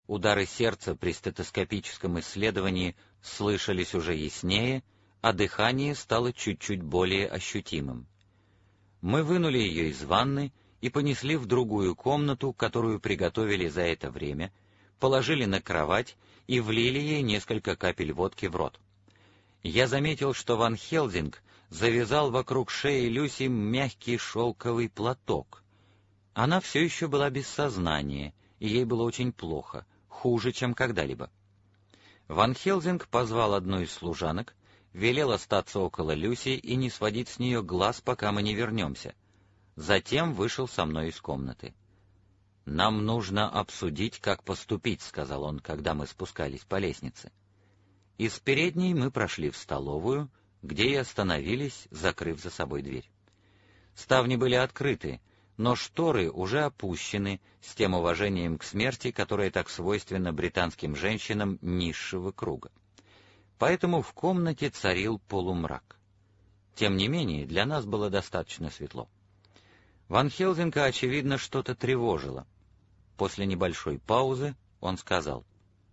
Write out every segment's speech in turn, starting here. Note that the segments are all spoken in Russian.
Удары сердца при стетоскопическом исследовании слышались уже яснее, а дыхание стало чуть-чуть более ощутимым. Мы вынули ее из ванны и понесли в другую комнату, которую приготовили за это время, положили на кровать и влили ей несколько капель водки в рот. Я заметил, что Ван Хелзинг завязал вокруг шеи Люси мягкий шелковый платок. Она все еще была без сознания, и ей было очень плохо, хуже, чем когда-либо. Ван Хелзинг позвал одну из служанок, велел остаться около Люси и не сводить с нее глаз, пока мы не вернемся. Затем вышел со мной из комнаты. «Нам нужно обсудить, как поступить», — сказал он, когда мы спускались по лестнице. Из передней мы прошли в столовую, где и остановились, закрыв за собой дверь. Ставни были открыты, но шторы уже опущены с тем уважением к смерти, которое так свойственно британским женщинам низшего круга. Поэтому в комнате царил полумрак. Тем не менее, для нас было достаточно светло. Ван Хелзинга, очевидно, что-то тревожило. После небольшой паузы он сказал: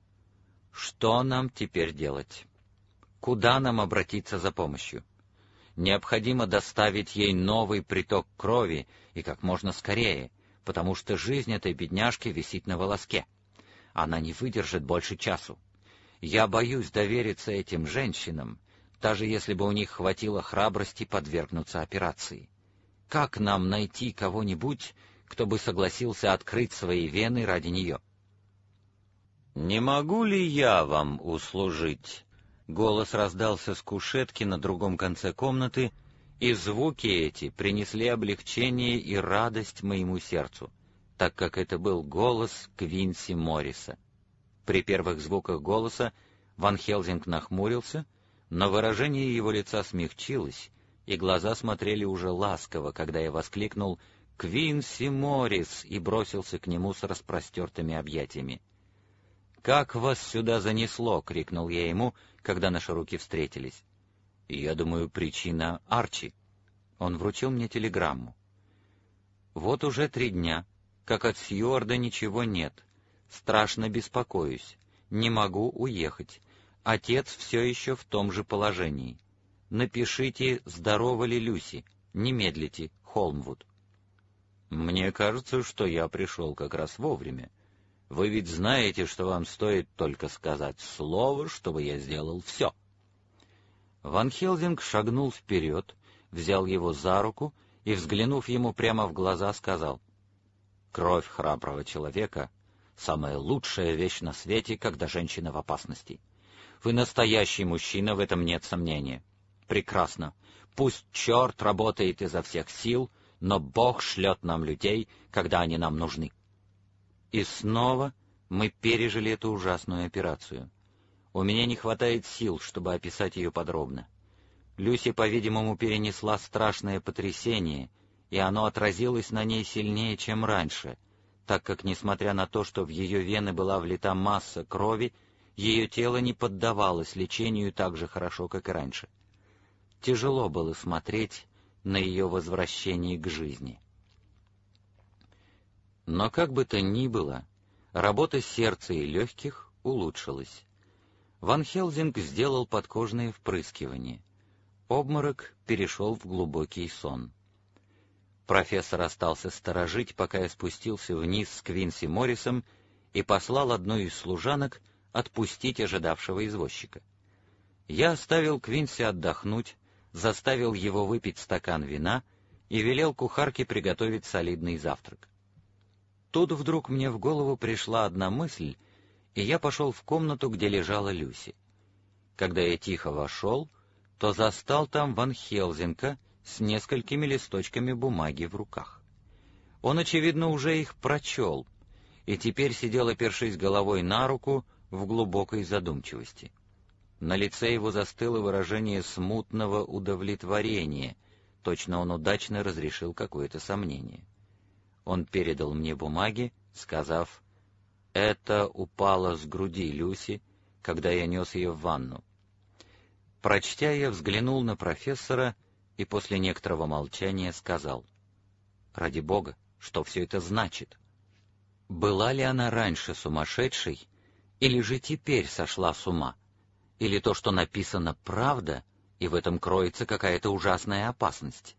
«Что нам теперь делать? Куда нам обратиться за помощью? Необходимо доставить ей новый приток крови, и как можно скорее, потому что жизнь этой бедняжки висит на волоске. Она не выдержит больше часу. Я боюсь довериться этим женщинам, даже если бы у них хватило храбрости подвергнуться операции. Как нам найти кого-нибудь, кто бы согласился открыть свои вены ради нее?» «Не могу ли я вам услужить?» Голос раздался с кушетки на другом конце комнаты, и звуки эти принесли облегчение и радость моему сердцу, так как это был голос Квинси Морриса. При первых звуках голоса Ван Хелзинг нахмурился, но выражение его лица смягчилось, и глаза смотрели уже ласково, когда я воскликнул «Квинси Моррис!» и бросился к нему с распростертыми объятиями. «Как вас сюда занесло?» — крикнул я ему, когда наши руки встретились. «Я думаю, причина Арчи». Он вручил мне телеграмму. «Вот уже 3 дня, как от Сьюарда ничего нет. Страшно беспокоюсь. Не могу уехать. Отец все еще в том же положении. Напишите, здорова ли Люси. Не медлите, Холмвуд». «Мне кажется, что я пришел как раз вовремя. Вы ведь знаете, что вам стоит только сказать слово, чтобы я сделал все». Ван Хелзинг шагнул вперед, взял его за руку и, взглянув ему прямо в глаза, сказал: «Кровь храброго человека — самая лучшая вещь на свете, когда женщина в опасности. Вы настоящий мужчина, в этом нет сомнения. Прекрасно. Пусть черт работает изо всех сил, но Бог шлет нам людей, когда они нам нужны». И снова мы пережили эту ужасную операцию. У меня не хватает сил, чтобы описать ее подробно. Люси, по-видимому, перенесла страшное потрясение, и оно отразилось на ней сильнее, чем раньше, так как, несмотря на то, что в ее вены была влита масса крови, ее тело не поддавалось лечению так же хорошо, как и раньше. Тяжело было смотреть на ее возвращение к жизни. Но как бы то ни было, работа сердца и легких улучшилась. Ван Хелзинг сделал подкожные впрыскивания. Обморок перешел в глубокий сон. Профессор остался сторожить, пока я спустился вниз с Квинси Моррисом и послал одну из служанок отпустить ожидавшего извозчика. Я оставил Квинси отдохнуть, заставил его выпить стакан вина и велел кухарке приготовить солидный завтрак. Тут вдруг мне в голову пришла одна мысль, и я пошел в комнату, где лежала Люси. Когда я тихо вошел, то застал там Ван Хелзинга с несколькими листочками бумаги в руках. Он, очевидно, уже их прочел, и теперь сидел, опершись головой на руку, в глубокой задумчивости. На лице его застыло выражение смутного удовлетворения, точно он удачно разрешил какое-то сомнение. Он передал мне бумаги, сказав: «Это упало с груди Люси, когда я нес ее в ванну». Прочтя, я взглянул на профессора и после некоторого молчания сказал: «Ради Бога, что все это значит?» Была ли она раньше сумасшедшей, или же теперь сошла с ума? Или то, что написано, правда, и в этом кроется какая-то ужасная опасность?